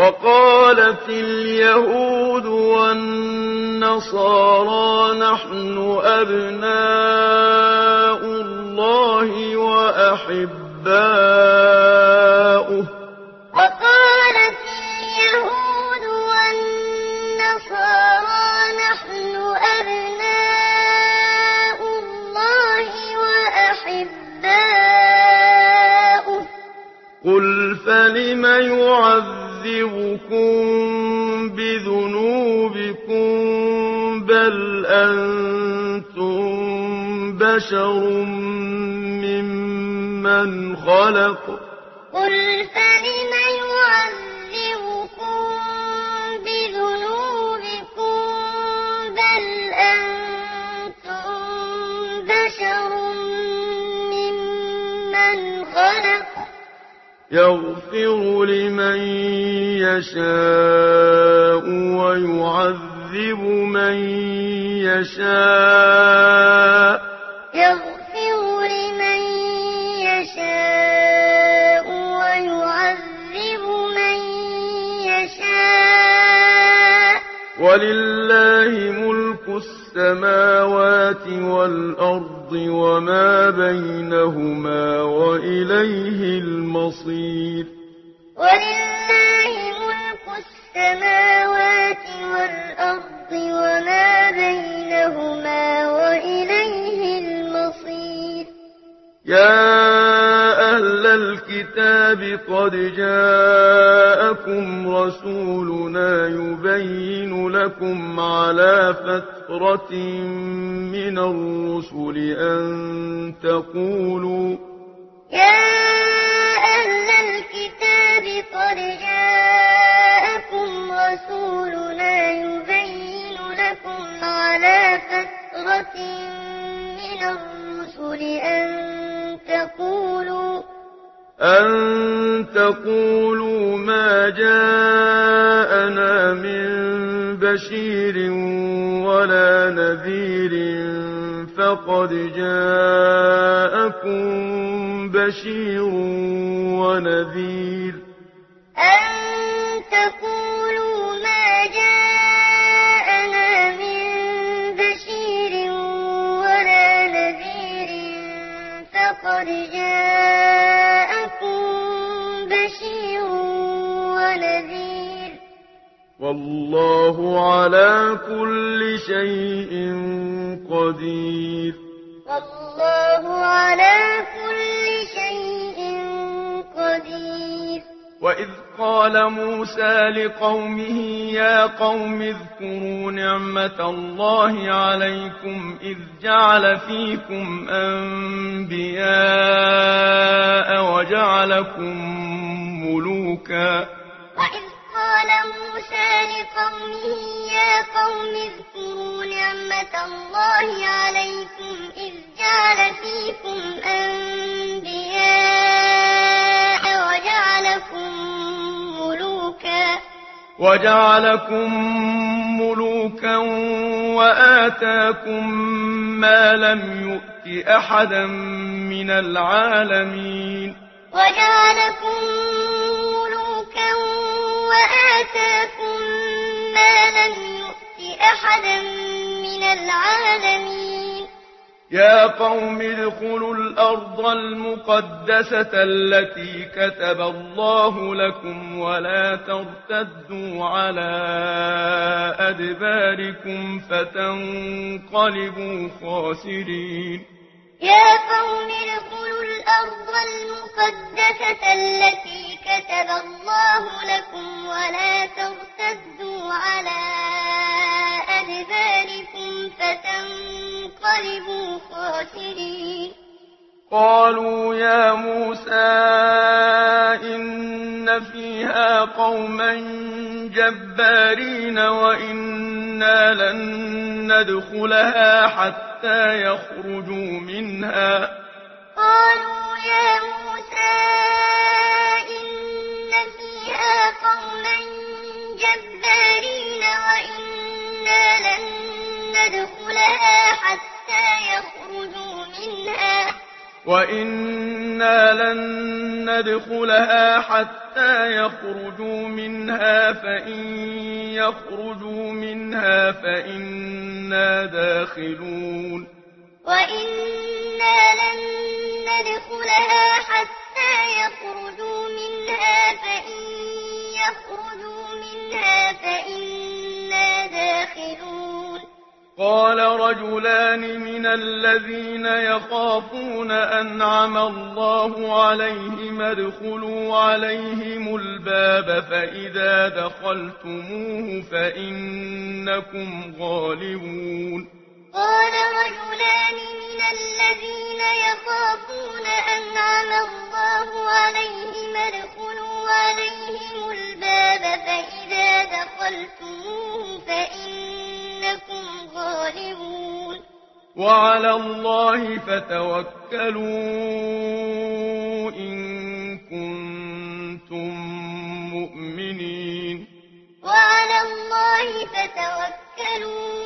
وقالت اليهود والنصارى نحن أبناء الله وأحباؤه وقالت اليهود والنصارى نحن أبناء الله وأحباؤه قل فلم يعذبكم بذنوبكم بل أنتم بشر ممن خلق قل فلم يعذبكم بذنوبكم بل أنتم بشر ممن خلق يغفر لمن يشاء ويعذب من يشاء يغفر لمن يشاء ويعذب من يشاء ولله ملك السماوات والأرض وما بينهما وإليه المصير ولله ملك السماوات والأرض وما بينهما وإليه المصير يا أهل الكتاب قد جاءكم رسولنا يبين لكم على فترة من الرسل أن تقولوا يا أهل الكتاب قد جاءكم رسولنا يبين لكم على فترة من الرسل أن تقولوا ما جاءنا من بشير ولا نذير فقد جاءكم بشير ونذير أن تقولوا ما جاءنا من بشير ولا نذير فقد جاءكم بشير ونذير والله على كل شيء قدير والله على كل شيء قدير وإذ قال موسى لقومه يا قوم اذكروا نعمة الله عليكم إذ جعل فيكم أنبياء وجعلكم ملوكا وإذ قال موسى لقومه يا قوم اذكروا نعمة الله عليكم إذ جعل فيكم أنبياء وجعلكم ملوكا وآتاكم ما لم يؤت أحدا من العالمين وجعلكم ملوكا وآتاكم ما لم يؤت أحدا من العالمين يا قوم ادخلوا الأرض المقدسة التي كتب الله لكم ولا ترتدوا على أدباركم فتنقلبوا خاسرين يا قوم ادخلوا الأرض المقدسة التي كتب الله لكم ولا ترتدوا على أدباركم فتنقلبوا خاسرين قالوا يا موسى إن فيها قوما جبارين وإنا لن ندخلها حتى يخرجوا منها قالوا يا موسى إن فيها قوما جبارين وإنا لن ندخلها حتى حتى يخرجوا منها فإن يخرجوا منها فإنا داخلون وإنا لن ندخلها حتى يخرجوا منها فإن يخرجوا منها فإنا داخلون قال رجلان من الذين يخافون أنعم الله عليهم ادخلوا عليهم الباب فإذا دخلتموه فإنكم غالبون قال رجلان من الذين يخافون أنعم الله عليهم ادخلوا عليهم الباب فإذا دخلتموه فإنكم غالبون وعلى الله فتوكلوا إن كنتم مؤمنين وعلى الله فتوكلوا